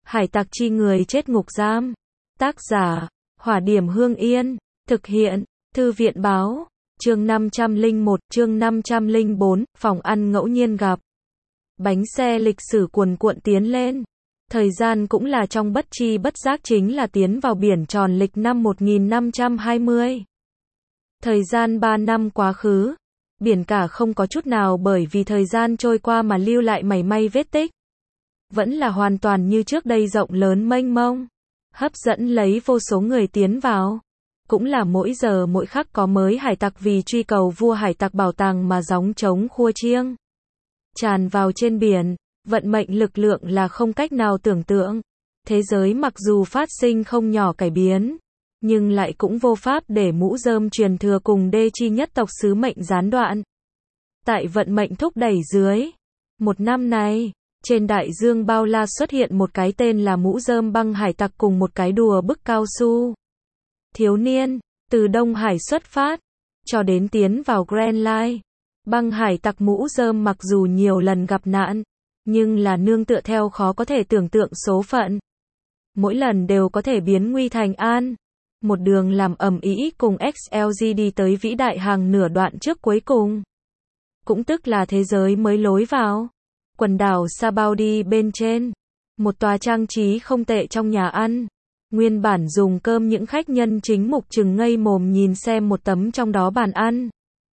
Hải tặc chi người chết ngục giam. Tác giả, Hỏa Điểm Hương Yên. Thực hiện, Thư viện Báo. Chương 501, chương 504, phòng ăn ngẫu nhiên gặp. Bánh xe lịch sử cuồn cuộn tiến lên. Thời gian cũng là trong bất chi bất giác chính là tiến vào biển tròn lịch năm 1520. Thời gian 3 năm quá khứ, biển cả không có chút nào bởi vì thời gian trôi qua mà lưu lại mảy may vết tích. Vẫn là hoàn toàn như trước đây rộng lớn mênh mông, hấp dẫn lấy vô số người tiến vào. Cũng là mỗi giờ mỗi khắc có mới hải tặc vì truy cầu vua hải tặc bảo tàng mà gióng trống khua chiêng. Tràn vào trên biển, vận mệnh lực lượng là không cách nào tưởng tượng. Thế giới mặc dù phát sinh không nhỏ cải biến, nhưng lại cũng vô pháp để mũ rơm truyền thừa cùng đê chi nhất tộc sứ mệnh gián đoạn. Tại vận mệnh thúc đẩy dưới, một năm này, trên đại dương bao la xuất hiện một cái tên là mũ rơm băng hải tặc cùng một cái đùa bức cao su. Thiếu niên, từ Đông Hải xuất phát, cho đến tiến vào Grand Line. Băng hải tặc mũ rơm mặc dù nhiều lần gặp nạn, nhưng là nương tựa theo khó có thể tưởng tượng số phận. Mỗi lần đều có thể biến nguy thành an. Một đường làm ầm ĩ cùng XLG đi tới vĩ đại hàng nửa đoạn trước cuối cùng. Cũng tức là thế giới mới lối vào. Quần đảo Sabaudi bên trên. Một tòa trang trí không tệ trong nhà ăn. Nguyên bản dùng cơm những khách nhân chính mục trừng ngây mồm nhìn xem một tấm trong đó bàn ăn.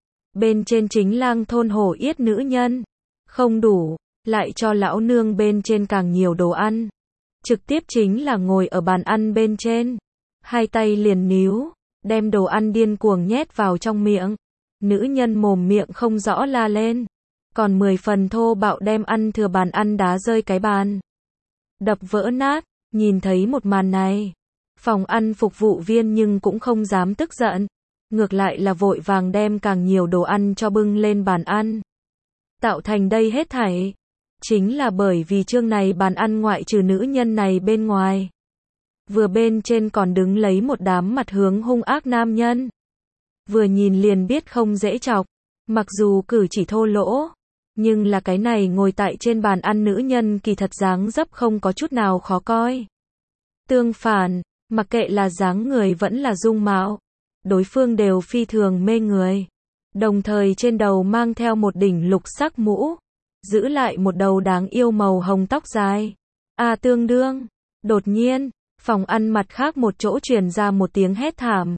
Bên trên chính lang thôn hổ yết nữ nhân. Không đủ, lại cho lão nương bên trên càng nhiều đồ ăn. Trực tiếp chính là ngồi ở bàn ăn bên trên. Hai tay liền níu, đem đồ ăn điên cuồng nhét vào trong miệng. Nữ nhân mồm miệng không rõ la lên. Còn 10 phần thô bạo đem ăn thừa bàn ăn đá rơi cái bàn. Đập vỡ nát, nhìn thấy một màn này. Phòng ăn phục vụ viên nhưng cũng không dám tức giận. Ngược lại là vội vàng đem càng nhiều đồ ăn cho bưng lên bàn ăn. Tạo thành đây hết thảy. Chính là bởi vì chương này bàn ăn ngoại trừ nữ nhân này bên ngoài. Vừa bên trên còn đứng lấy một đám mặt hướng hung ác nam nhân. Vừa nhìn liền biết không dễ chọc. Mặc dù cử chỉ thô lỗ, nhưng là cái này ngồi tại trên bàn ăn nữ nhân kỳ thật dáng dấp không có chút nào khó coi. Tương phản, mặc kệ là dáng người vẫn là dung mạo, đối phương đều phi thường mê người. Đồng thời trên đầu mang theo một đỉnh lục sắc mũ, giữ lại một đầu đáng yêu màu hồng tóc dài. Tương đương. Đột nhiên, phòng ăn mặt khác một chỗ truyền ra một tiếng hét thảm.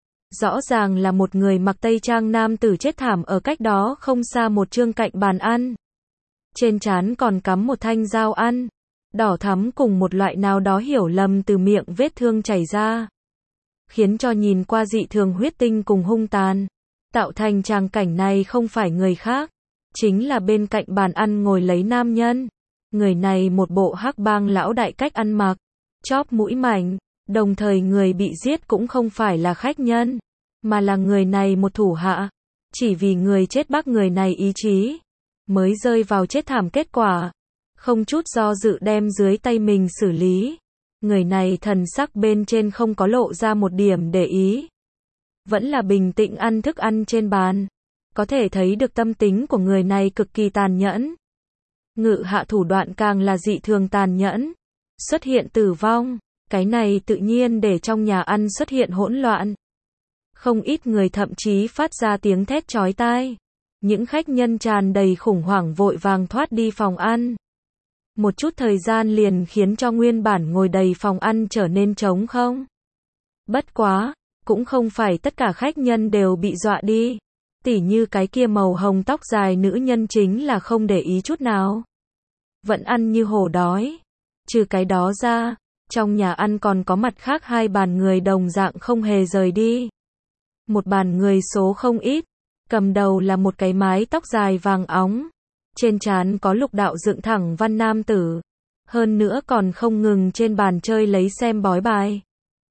Rõ ràng là một người mặc tây trang nam tử chết thảm ở cách đó không xa một chương cạnh bàn ăn. Trên trán còn cắm một thanh dao ăn, đỏ thắm cùng một loại nào đó hiểu lầm từ miệng vết thương chảy ra. Khiến cho nhìn qua dị thường huyết tinh cùng hung tàn. Tạo thành tràng cảnh này không phải người khác, chính là bên cạnh bàn ăn ngồi lấy nam nhân. Người này một bộ hắc bang lão đại cách ăn mặc, chóp mũi mảnh, đồng thời người bị giết cũng không phải là khách nhân, mà là người này một thủ hạ. Chỉ vì người chết bắt người này ý chí, mới rơi vào chết thảm kết quả. Không chút do dự đem dưới tay mình xử lý. Người này thần sắc bên trên không có lộ ra một điểm để ý. Vẫn là bình tĩnh ăn thức ăn trên bàn. Có thể thấy được tâm tính của người này cực kỳ tàn nhẫn. Ngự hạ thủ đoạn càng là dị thường tàn nhẫn. Xuất hiện tử vong. Cái này tự nhiên để trong nhà ăn xuất hiện hỗn loạn. Không ít người thậm chí phát ra tiếng thét chói tai. Những khách nhân tràn đầy khủng hoảng vội vàng thoát đi phòng ăn. Một chút thời gian liền khiến cho nguyên bản ngồi đầy phòng ăn trở nên trống không. Bất quá, cũng không phải tất cả khách nhân đều bị dọa đi. Tỉ như cái kia màu hồng tóc dài nữ nhân chính là không để ý chút nào. Vẫn ăn như hổ đói. Trừ cái đó ra, trong nhà ăn còn có mặt khác hai bàn người đồng dạng không hề rời đi. Một bàn người số không ít, cầm đầu là một cái mái tóc dài vàng óng. Trên trán có lục đạo dựng thẳng văn nam tử. Hơn nữa còn không ngừng trên bàn chơi lấy xem bói bài.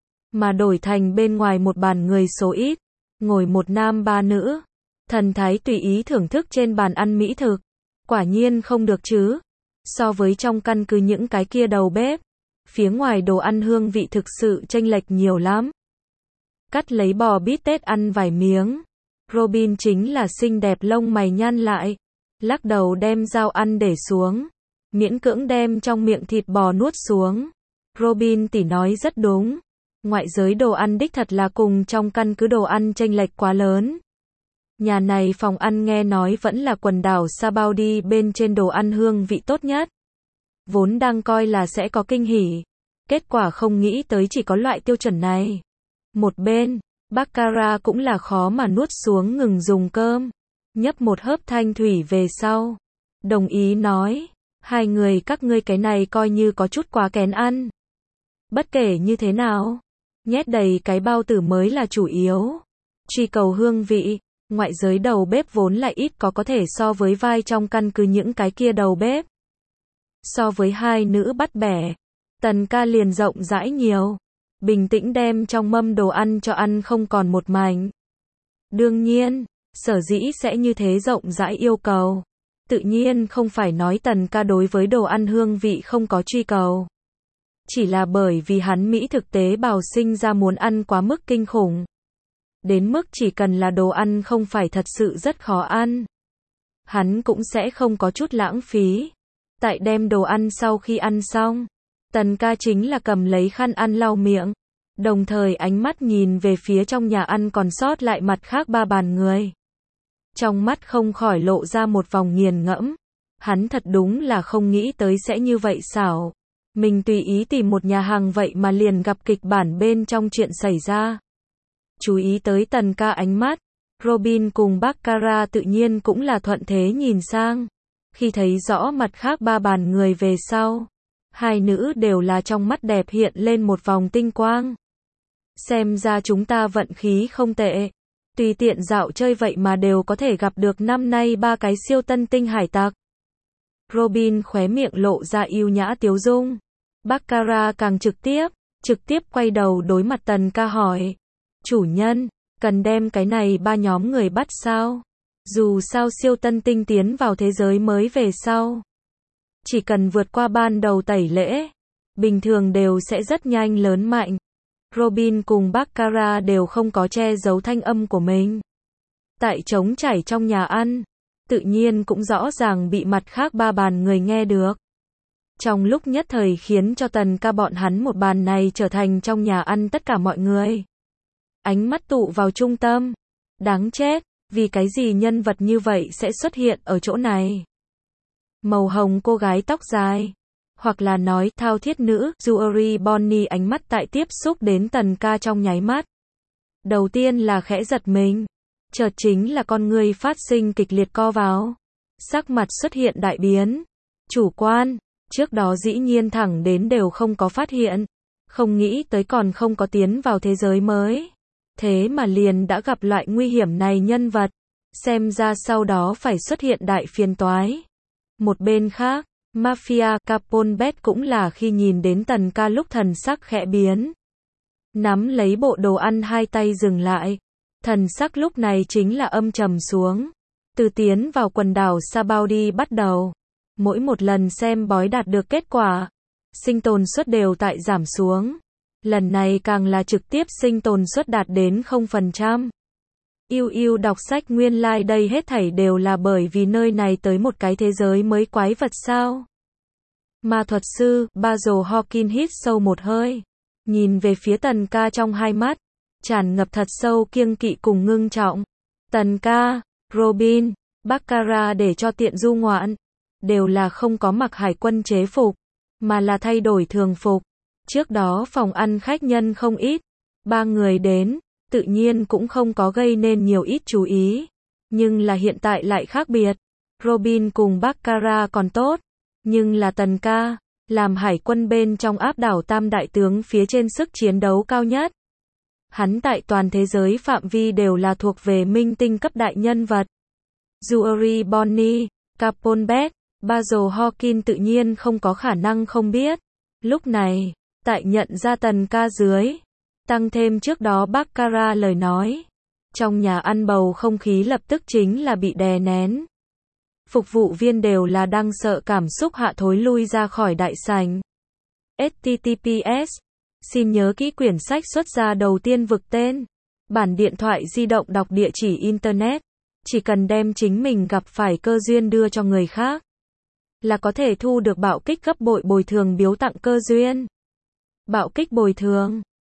Mà đổi thành bên ngoài một bàn người số ít, ngồi một nam ba nữ. Thần thái tùy ý thưởng thức trên bàn ăn mỹ thực. Quả nhiên không được chứ. So với trong căn cứ những cái kia đầu bếp, phía ngoài đồ ăn hương vị thực sự chênh lệch nhiều lắm. Cắt lấy bò bít tết ăn vài miếng. Robin chính là xinh đẹp lông mày nhăn lại. Lắc đầu đem dao ăn để xuống. miễn cưỡng đem trong miệng thịt bò nuốt xuống. Robin tỷ nói rất đúng. Ngoại giới đồ ăn đích thật là cùng trong căn cứ đồ ăn chênh lệch quá lớn. Nhà này phòng ăn nghe nói vẫn là quần đảo Sabaudi bên trên đồ ăn hương vị tốt nhất. Vốn đang coi là sẽ có kinh hỉ. Kết quả không nghĩ tới chỉ có loại tiêu chuẩn này. Một bên, Baccarat cũng là khó mà nuốt xuống ngừng dùng cơm. Nhấp một hớp thanh thủy về sau. Đồng ý nói, hai người các ngươi cái này coi như có chút quá kén ăn. Bất kể như thế nào, nhét đầy cái bao tử mới là chủ yếu. Truy cầu hương vị, ngoại giới đầu bếp vốn lại ít có thể so với vai trong căn cứ những cái kia đầu bếp. So với hai nữ bắt bẻ, Tần ca liền rộng rãi nhiều. Bình tĩnh đem trong mâm đồ ăn cho ăn không còn một mảnh. Đương nhiên, sở dĩ sẽ như thế rộng rãi yêu cầu. Tự nhiên không phải nói Tần ca đối với đồ ăn hương vị không có truy cầu. Chỉ là bởi vì hắn Mỹ thực tế bào sinh ra muốn ăn quá mức kinh khủng. Đến mức chỉ cần là đồ ăn không phải thật sự rất khó ăn. Hắn cũng sẽ không có chút lãng phí. Tại đem đồ ăn sau khi ăn xong, Tần ca chính là cầm lấy khăn ăn lau miệng. Đồng thời ánh mắt nhìn về phía trong nhà ăn còn sót lại mặt khác ba bàn người. Trong mắt không khỏi lộ ra một vòng nghiền ngẫm. Hắn thật đúng là không nghĩ tới sẽ như vậy xảo. Mình tùy ý tìm một nhà hàng vậy mà liền gặp kịch bản bên trong chuyện xảy ra. Chú ý tới Tần ca ánh mắt, Robin cùng Baccarat tự nhiên cũng là thuận thế nhìn sang. Khi thấy rõ mặt khác ba bàn người về sau, hai nữ đều là trong mắt đẹp hiện lên một vòng tinh quang. Xem ra chúng ta vận khí không tệ. Tùy tiện dạo chơi vậy mà đều có thể gặp được năm nay ba cái siêu tân tinh hải tặc. Robin khóe miệng lộ ra yêu nhã tiếu dung. Baccarat càng trực tiếp quay đầu đối mặt Tần ca hỏi. Chủ nhân, cần đem cái này ba nhóm người bắt sao? Dù sao siêu tân tinh tiến vào thế giới mới về sau. Chỉ cần vượt qua ban đầu tẩy lễ, bình thường đều sẽ rất nhanh lớn mạnh. Robin cùng Baccarat đều không có che giấu thanh âm của mình. Tại trống chảy trong nhà ăn, tự nhiên cũng rõ ràng bị mặt khác ba bàn người nghe được. Trong lúc nhất thời khiến cho Tần ca bọn hắn một bàn này trở thành trong nhà ăn tất cả mọi người. Ánh mắt tụ vào trung tâm. Đáng chết, vì cái gì nhân vật như vậy sẽ xuất hiện ở chỗ này? Màu hồng cô gái tóc dài, hoặc là nói thao thiết nữ, Jewelry Bonnie ánh mắt tại tiếp xúc đến Tần ca trong nháy mắt. Đầu tiên là khẽ giật mình, chợt chính là con người phát sinh kịch liệt co vào. Sắc mặt xuất hiện đại biến. Chủ quan, trước đó dĩ nhiên thẳng đến đều không có phát hiện. Không nghĩ tới còn không có tiến vào thế giới mới. Thế mà liền đã gặp loại nguy hiểm này nhân vật. Xem ra sau đó phải xuất hiện đại phiền toái. Một bên khác, Mafia Capone cũng là khi nhìn đến Tần ca lúc thần sắc khẽ biến. Nắm lấy bộ đồ ăn hai tay dừng lại. Thần sắc lúc này chính là âm trầm xuống. Từ tiến vào quần đảo Sabaudi bắt đầu. Mỗi một lần xem bói đạt được kết quả, sinh tồn suất đều tại giảm xuống. Lần này càng là trực tiếp sinh tồn suất đạt đến 0%. Yêu đọc sách nguyên lai đây hết thảy đều là bởi vì nơi này tới một cái thế giới mới quái vật sao. Ma thuật sư, Basil Hawkins hít sâu một hơi. Nhìn về phía Tần ca trong hai mắt, tràn ngập thật sâu kiêng kỵ cùng ngưng trọng. Tần ca, Robin, Baccarat để cho tiện du ngoạn. Đều là không có mặc hải quân chế phục, mà là thay đổi thường phục. Trước đó phòng ăn khách nhân không ít. Ba người đến, tự nhiên cũng không có gây nên nhiều ít chú ý. Nhưng là hiện tại lại khác biệt. Robin cùng Baccarat còn tốt. Nhưng là Tần ca, làm hải quân bên trong áp đảo tam đại tướng phía trên sức chiến đấu cao nhất. Hắn tại toàn thế giới phạm vi đều là thuộc về minh tinh cấp đại nhân vật. Jewelry Bonnie, Capone, Basil Hawkins tự nhiên không có khả năng không biết. Lúc này, tại nhận ra Tần ca dưới, tăng thêm trước đó Baccarat lời nói, trong nhà ăn bầu không khí lập tức chính là bị đè nén. Phục vụ viên đều là đang sợ cảm xúc hạ thối lui ra khỏi đại sảnh. HTTPS. Xin nhớ kỹ quyển sách xuất ra đầu tiên vực tên. Bản điện thoại di động đọc địa chỉ Internet. Chỉ cần đem chính mình gặp phải cơ duyên đưa cho người khác. là có thể thu được bạo kích gấp bội bồi thường biếu tặng cơ duyên. Bạo kích bồi thường